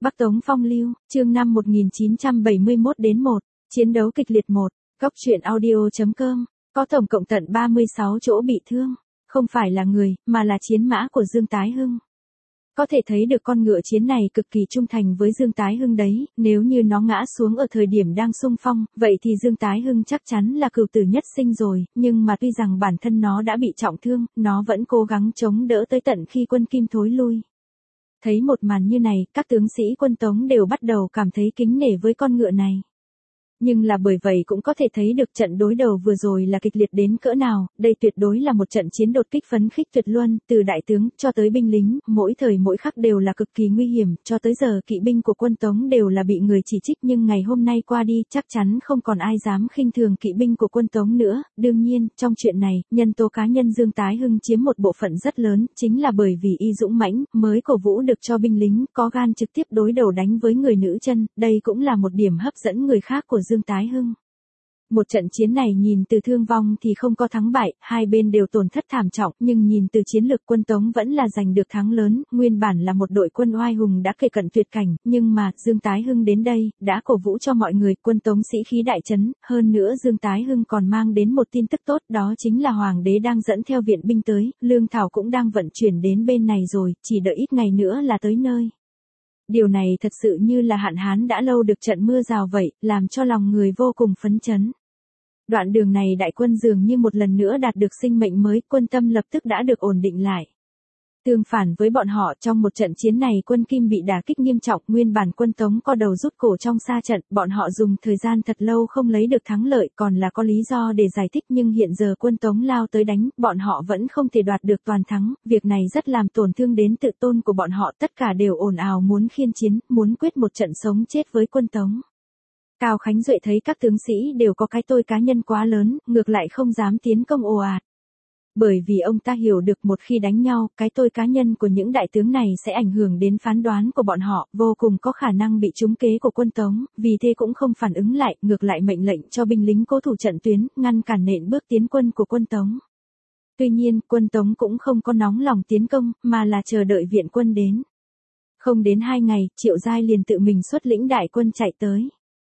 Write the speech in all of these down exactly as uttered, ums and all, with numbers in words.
Bắc Tống Phong Lưu, chương năm một nghìn chín trăm bảy mươi mốt đến một, chiến đấu kịch liệt một, Cóc truyện audio.com, có tổng cộng tận ba mươi sáu chỗ bị thương, không phải là người, mà là chiến mã của Dương Tái Hưng. Có thể thấy được con ngựa chiến này cực kỳ trung thành với Dương Tái Hưng đấy, nếu như nó ngã xuống ở thời điểm đang xung phong, vậy thì Dương Tái Hưng chắc chắn là cửu tử nhất sinh rồi, nhưng mà tuy rằng bản thân nó đã bị trọng thương, nó vẫn cố gắng chống đỡ tới tận khi quân Kim thối lui. Thấy một màn như này, các tướng sĩ quân Tống đều bắt đầu cảm thấy kính nể với con ngựa này. Nhưng là bởi vậy cũng có thể thấy được trận đối đầu vừa rồi là kịch liệt đến cỡ nào, đây tuyệt đối là một trận chiến đột kích phấn khích tuyệt luân, từ đại tướng cho tới binh lính, mỗi thời mỗi khắc đều là cực kỳ nguy hiểm, cho tới giờ kỵ binh của quân Tống đều là bị người chỉ trích, nhưng ngày hôm nay qua đi, chắc chắn không còn ai dám khinh thường kỵ binh của quân Tống nữa. Đương nhiên, trong chuyện này, nhân tố cá nhân Dương Tái Hưng chiếm một bộ phận rất lớn, chính là bởi vì y dũng mãnh, mới cổ vũ được cho binh lính có gan trực tiếp đối đầu đánh với người nữ chân, đây cũng là một điểm hấp dẫn người khác của Dương Tái Hưng. Một trận chiến này nhìn từ thương vong thì không có thắng bại, hai bên đều tổn thất thảm trọng, nhưng nhìn từ chiến lược quân Tống vẫn là giành được thắng lớn, nguyên bản là một đội quân oai hùng đã kề cận tuyệt cảnh, nhưng mà Dương Tái Hưng đến đây, đã cổ vũ cho mọi người, quân Tống sĩ khí đại trấn, hơn nữa Dương Tái Hưng còn mang đến một tin tức tốt, đó chính là Hoàng đế đang dẫn theo viện binh tới, lương thảo cũng đang vận chuyển đến bên này rồi, chỉ đợi ít ngày nữa là tới nơi. Điều này thật sự như là hạn hán đã lâu được trận mưa rào vậy, làm cho lòng người vô cùng phấn chấn. Đoạn đường này đại quân dường như một lần nữa đạt được sinh mệnh mới, quân tâm lập tức đã được ổn định lại. Tương phản với bọn họ, trong một trận chiến này quân Kim bị đả kích nghiêm trọng, nguyên bản quân Tống co đầu rút cổ trong xa trận, bọn họ dùng thời gian thật lâu không lấy được thắng lợi, còn là có lý do để giải thích, nhưng hiện giờ quân Tống lao tới đánh, bọn họ vẫn không thể đoạt được toàn thắng, việc này rất làm tổn thương đến tự tôn của bọn họ, tất cả đều ồn ào muốn khiên chiến, muốn quyết một trận sống chết với quân Tống. Cao Khánh Duệ thấy các tướng sĩ đều có cái tôi cá nhân quá lớn, ngược lại không dám tiến công ồ ạt. Bởi vì ông ta hiểu được một khi đánh nhau, cái tôi cá nhân của những đại tướng này sẽ ảnh hưởng đến phán đoán của bọn họ, vô cùng có khả năng bị trúng kế của quân Tống, vì thế cũng không phản ứng lại, ngược lại mệnh lệnh cho binh lính cố thủ trận tuyến, ngăn cản nện bước tiến quân của quân Tống. Tuy nhiên, quân Tống cũng không có nóng lòng tiến công, mà là chờ đợi viện quân đến. Không đến hai ngày, Triệu Giai liền tự mình xuất lĩnh đại quân chạy tới.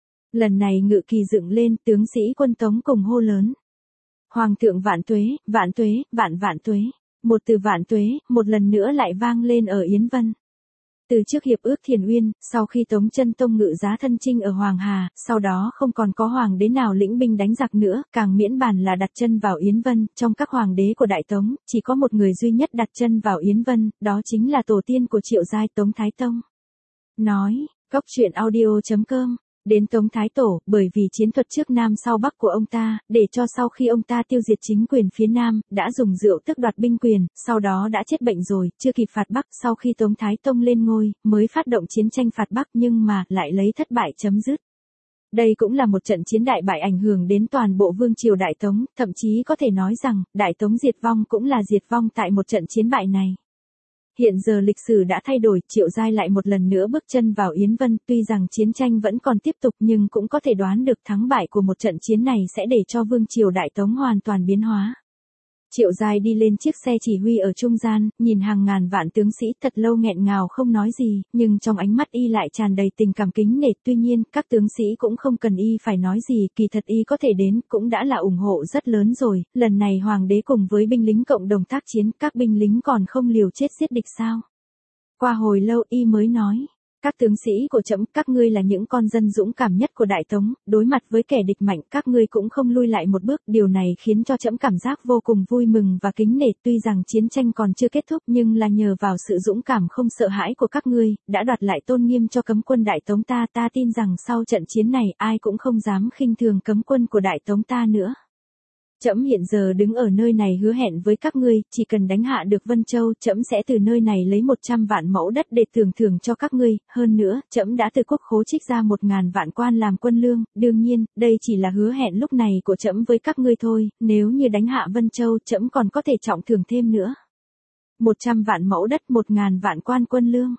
Lần này ngự kỳ dựng lên, tướng sĩ quân Tống cùng hô lớn. Hoàng thượng vạn tuế, vạn tuế, vạn vạn tuế. Một từ vạn tuế, một lần nữa lại vang lên ở Yến Vân. Từ trước hiệp ước Thiền Uyên, sau khi Tống Chân Tông ngự giá thân chinh ở Hoàng Hà, sau đó không còn có hoàng đế nào lĩnh binh đánh giặc nữa, càng miễn bàn là đặt chân vào Yến Vân, trong các hoàng đế của Đại Tống, chỉ có một người duy nhất đặt chân vào Yến Vân, đó chính là tổ tiên của Triệu Giai, Tống Thái Tông. Nói, Cóc truyện audio.com. Đến Tống Thái Tổ, bởi vì chiến thuật trước Nam sau Bắc của ông ta, để cho sau khi ông ta tiêu diệt chính quyền phía Nam, đã dùng rượu tước đoạt binh quyền, sau đó đã chết bệnh rồi, chưa kịp phạt Bắc, sau khi Tống Thái Tông lên ngôi, mới phát động chiến tranh phạt Bắc, nhưng mà, lại lấy thất bại chấm dứt. Đây cũng là một trận chiến đại bại ảnh hưởng đến toàn bộ vương triều Đại Tống, thậm chí có thể nói rằng, Đại Tống diệt vong cũng là diệt vong tại một trận chiến bại này. Hiện giờ lịch sử đã thay đổi, Triệu Giai lại một lần nữa bước chân vào Yến Vân, tuy rằng chiến tranh vẫn còn tiếp tục nhưng cũng có thể đoán được thắng bại của một trận chiến này sẽ để cho vương triều Đại Tống hoàn toàn biến hóa. Triệu Giai đi lên chiếc xe chỉ huy ở trung gian, nhìn hàng ngàn vạn tướng sĩ thật lâu nghẹn ngào không nói gì, nhưng trong ánh mắt y lại tràn đầy tình cảm kính nể, tuy nhiên, các tướng sĩ cũng không cần y phải nói gì, kỳ thật y có thể đến, cũng đã là ủng hộ rất lớn rồi, lần này hoàng đế cùng với binh lính cộng đồng tác chiến, các binh lính còn không liều chết giết địch sao? Qua hồi lâu y mới nói. Các tướng sĩ của trẫm, các ngươi là những con dân dũng cảm nhất của Đại Tống, đối mặt với kẻ địch mạnh, các ngươi cũng không lui lại một bước, điều này khiến cho trẫm cảm giác vô cùng vui mừng và kính nể, tuy rằng chiến tranh còn chưa kết thúc nhưng là nhờ vào sự dũng cảm không sợ hãi của các ngươi, đã đoạt lại tôn nghiêm cho cấm quân Đại Tống ta, ta tin rằng sau trận chiến này, ai cũng không dám khinh thường cấm quân của Đại Tống ta nữa. Trẫm hiện giờ đứng ở nơi này hứa hẹn với các ngươi, chỉ cần đánh hạ được Vân Châu, trẫm sẽ từ nơi này lấy một trăm vạn mẫu đất để tưởng thưởng cho các ngươi, hơn nữa, trẫm đã từ quốc khố trích ra một ngàn vạn quan làm quân lương, đương nhiên, đây chỉ là hứa hẹn lúc này của trẫm với các ngươi thôi, nếu như đánh hạ Vân Châu, trẫm còn có thể trọng thưởng thêm nữa. Một trăm vạn mẫu đất, một ngàn vạn quan quân lương.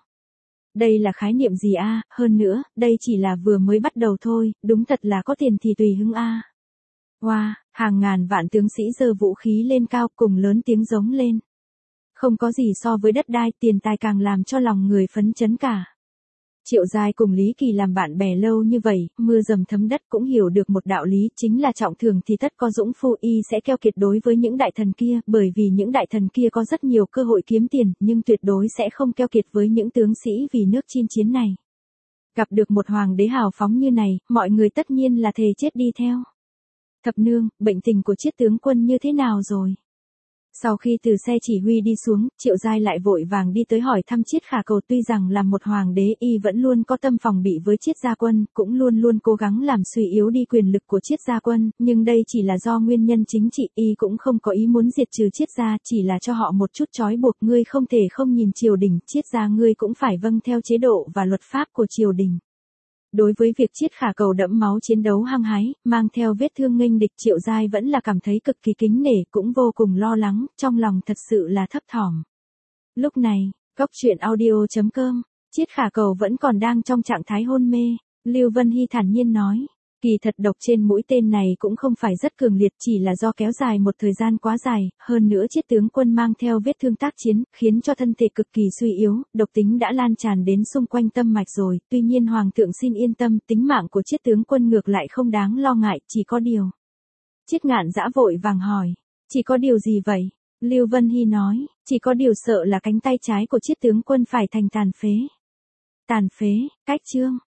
Đây là khái niệm gì a? Hơn nữa, đây chỉ là vừa mới bắt đầu thôi, đúng thật là có tiền thì tùy hứng a. Wow, hàng ngàn vạn tướng sĩ giơ vũ khí lên cao cùng lớn tiếng giống lên. Không có gì so với đất đai, tiền tài càng làm cho lòng người phấn chấn cả. Triệu Giai cùng Lý Kỳ làm bạn bè lâu như vậy, mưa dầm thấm đất cũng hiểu được một đạo lý, chính là trọng thường thì tất có dũng phu, y sẽ keo kiệt đối với những đại thần kia, bởi vì những đại thần kia có rất nhiều cơ hội kiếm tiền, nhưng tuyệt đối sẽ không keo kiệt với những tướng sĩ vì nước chinh chiến này. Gặp được một hoàng đế hào phóng như này, mọi người tất nhiên là thề chết đi theo. Thập nương, bệnh tình của Chiết tướng quân như thế nào rồi? Sau khi từ xe chỉ huy đi xuống, Triệu Giai lại vội vàng đi tới hỏi thăm Chiết Khả Cầu, tuy rằng là một hoàng đế y vẫn luôn có tâm phòng bị với Chiết gia quân, cũng luôn luôn cố gắng làm suy yếu đi quyền lực của Chiết gia quân, nhưng đây chỉ là do nguyên nhân chính trị, y cũng không có ý muốn diệt trừ Chiết gia, chỉ là cho họ một chút trói buộc, ngươi không thể không nhìn triều đình, Chiết gia ngươi cũng phải vâng theo chế độ và luật pháp của triều đình. Đối với việc Chiết Khả Cầu đẫm máu chiến đấu hăng hái, mang theo vết thương nghênh địch, Triệu Giai vẫn là cảm thấy cực kỳ kính nể, cũng vô cùng lo lắng, trong lòng thật sự là thấp thỏm. Lúc này, Góc Truyện Audio chấm com, Chiết Khả Cầu vẫn còn đang trong trạng thái hôn mê, Lưu Vân Hy thản nhiên nói. Kỳ thật độc trên mũi tên này cũng không phải rất cường liệt, chỉ là do kéo dài một thời gian quá dài, hơn nữa Chiết tướng quân mang theo vết thương tác chiến, khiến cho thân thể cực kỳ suy yếu, độc tính đã lan tràn đến xung quanh tâm mạch rồi, tuy nhiên Hoàng thượng xin yên tâm, tính mạng của Chiết tướng quân ngược lại không đáng lo ngại, chỉ có điều. Chiết Ngạn Dã vội vàng hỏi, chỉ có điều gì vậy? Lưu Vân Hy nói, chỉ có điều sợ là cánh tay trái của Chiết tướng quân phải thành tàn phế. Tàn phế, cách chương.